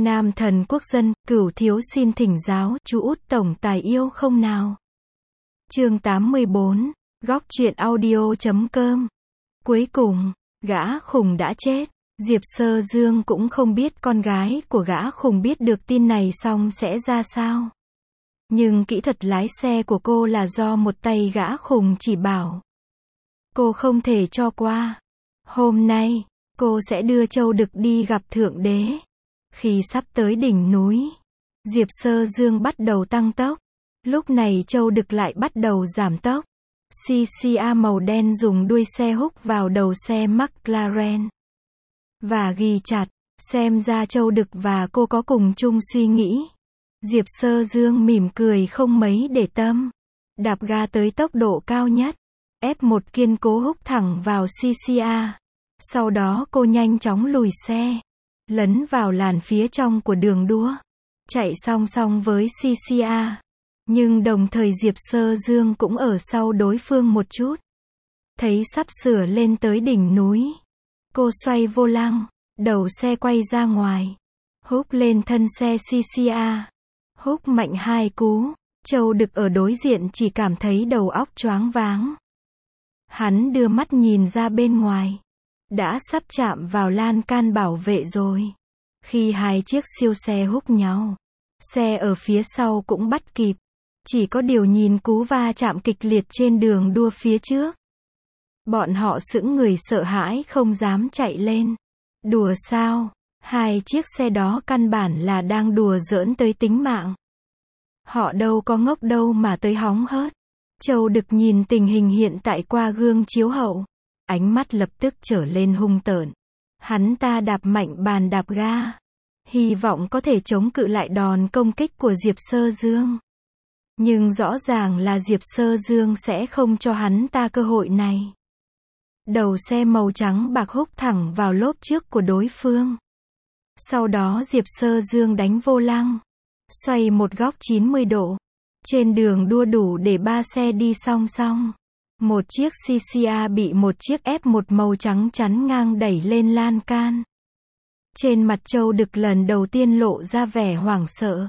Nam thần quốc dân, Cửu thiếu xin thỉnh giáo, chú út tổng tài yêu không nào? Chương 84, góc truyện audio.com. Cuối cùng, gã khùng đã chết. Diệp Sơ Dương cũng không biết con gái của gã khùng biết được tin này xong sẽ ra sao. Nhưng kỹ thuật lái xe của cô là do một tay gã khùng chỉ bảo. Cô không thể cho qua. Hôm nay, cô sẽ đưa Châu Đực đi gặp Thượng Đế. Khi sắp tới đỉnh núi, Diệp Sơ Dương bắt đầu tăng tốc. Lúc này Châu Đực lại bắt đầu giảm tốc. CCA màu đen dùng đuôi xe húc vào đầu xe McLaren. Và ghi chặt, xem ra Châu Đực và cô có cùng chung suy nghĩ. Diệp Sơ Dương mỉm cười không mấy để tâm. Đạp ga tới tốc độ cao nhất. F1 kiên cố húc thẳng vào CCA. Sau đó cô nhanh chóng lùi xe. Lấn vào làn phía trong của đường đua. Chạy song song với CCA. Nhưng đồng thời Diệp Sơ Dương cũng ở sau đối phương một chút. Thấy sắp sửa lên tới đỉnh núi. Cô xoay vô lăng. Đầu xe quay ra ngoài. Húc lên thân xe CCA. Húc mạnh 2 cú. Châu Đực ở đối diện chỉ cảm thấy đầu óc choáng váng. Hắn đưa mắt nhìn ra bên ngoài. Đã sắp chạm vào lan can bảo vệ rồi. Khi hai chiếc siêu xe húc nhau, xe ở phía sau cũng bắt kịp. Chỉ có điều nhìn cú va chạm kịch liệt trên đường đua phía trước. Bọn họ sững người sợ hãi không dám chạy lên. Đùa sao? Hai chiếc xe đó căn bản là đang đùa giỡn tới tính mạng. Họ đâu có ngốc đâu mà tới hóng hớt. Châu Đực nhìn tình hình hiện tại qua gương chiếu hậu. Ánh mắt lập tức trở lên hung tợn. Hắn ta đạp mạnh bàn đạp ga. Hy vọng có thể chống cự lại đòn công kích của Diệp Sơ Dương. Nhưng rõ ràng là Diệp Sơ Dương sẽ không cho hắn ta cơ hội này. Đầu xe màu trắng bạc húc thẳng vào lốp trước của đối phương. Sau đó Diệp Sơ Dương đánh vô lăng. Xoay một góc 90 độ. Trên đường đua đủ để 3 xe đi song song. Một chiếc CCA bị một chiếc F1 màu trắng chắn ngang đẩy lên lan can. Trên mặt Châu Đực lần đầu tiên lộ ra vẻ hoảng sợ.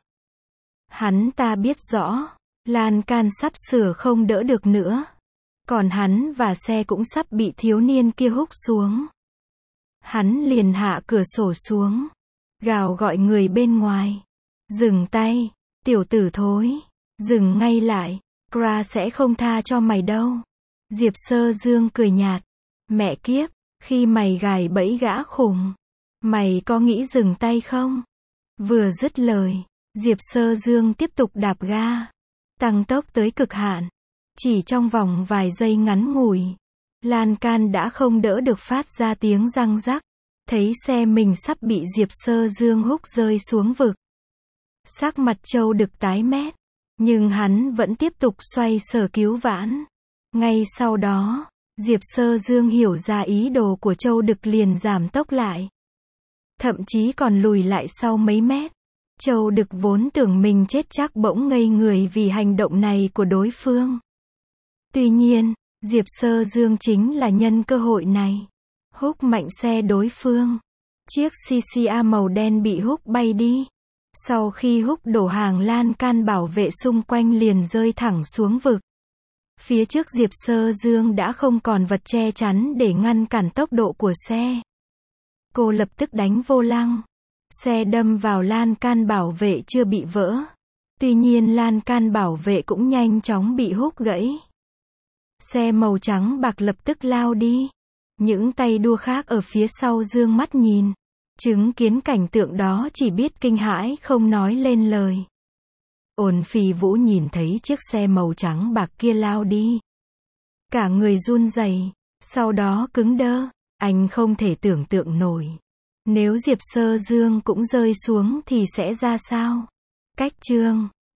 Hắn ta biết rõ, lan can sắp sửa không đỡ được nữa. Còn hắn và xe cũng sắp bị thiếu niên kia húc xuống. Hắn liền hạ cửa sổ xuống. Gào gọi người bên ngoài. Dừng tay, tiểu tử thối. Dừng ngay lại, Kra sẽ không tha cho mày đâu. Diệp Sơ Dương cười nhạt. Mẹ kiếp, khi mày gài bẫy gã khùng, mày có nghĩ dừng tay không? Vừa dứt lời, Diệp Sơ Dương tiếp tục đạp ga. Tăng tốc tới cực hạn. Chỉ trong vòng vài giây ngắn ngủi, lan can đã không đỡ được phát ra tiếng răng rắc. Thấy xe mình sắp bị Diệp Sơ Dương húc rơi xuống vực. Sắc mặt Châu Đực tái mét. Nhưng hắn vẫn tiếp tục xoay sở cứu vãn. Ngay sau đó, Diệp Sơ Dương hiểu ra ý đồ của Châu Đực liền giảm tốc lại. Thậm chí còn lùi lại sau mấy mét. Châu Đực vốn tưởng mình chết chắc bỗng ngây người vì hành động này của đối phương. Tuy nhiên, Diệp Sơ Dương chính là nhân cơ hội này. Húc mạnh xe đối phương. Chiếc CCA màu đen bị húc bay đi. Sau khi húc đổ hàng lan can bảo vệ xung quanh liền rơi thẳng xuống vực. Phía trước Diệp Sơ Dương đã không còn vật che chắn để ngăn cản tốc độ của xe. Cô lập tức đánh vô lăng. Xe đâm vào lan can bảo vệ chưa bị vỡ. Tuy nhiên lan can bảo vệ cũng nhanh chóng bị húc gãy. Xe màu trắng bạc lập tức lao đi. Những tay đua khác ở phía sau dương mắt nhìn. Chứng kiến cảnh tượng đó chỉ biết kinh hãi không nói lên lời. Ôn Phi Vũ nhìn thấy chiếc xe màu trắng bạc kia lao đi. Cả người run rẩy, sau đó cứng đơ. Anh không thể tưởng tượng nổi. Nếu Diệp Sơ Dương cũng rơi xuống thì sẽ ra sao? Cách chương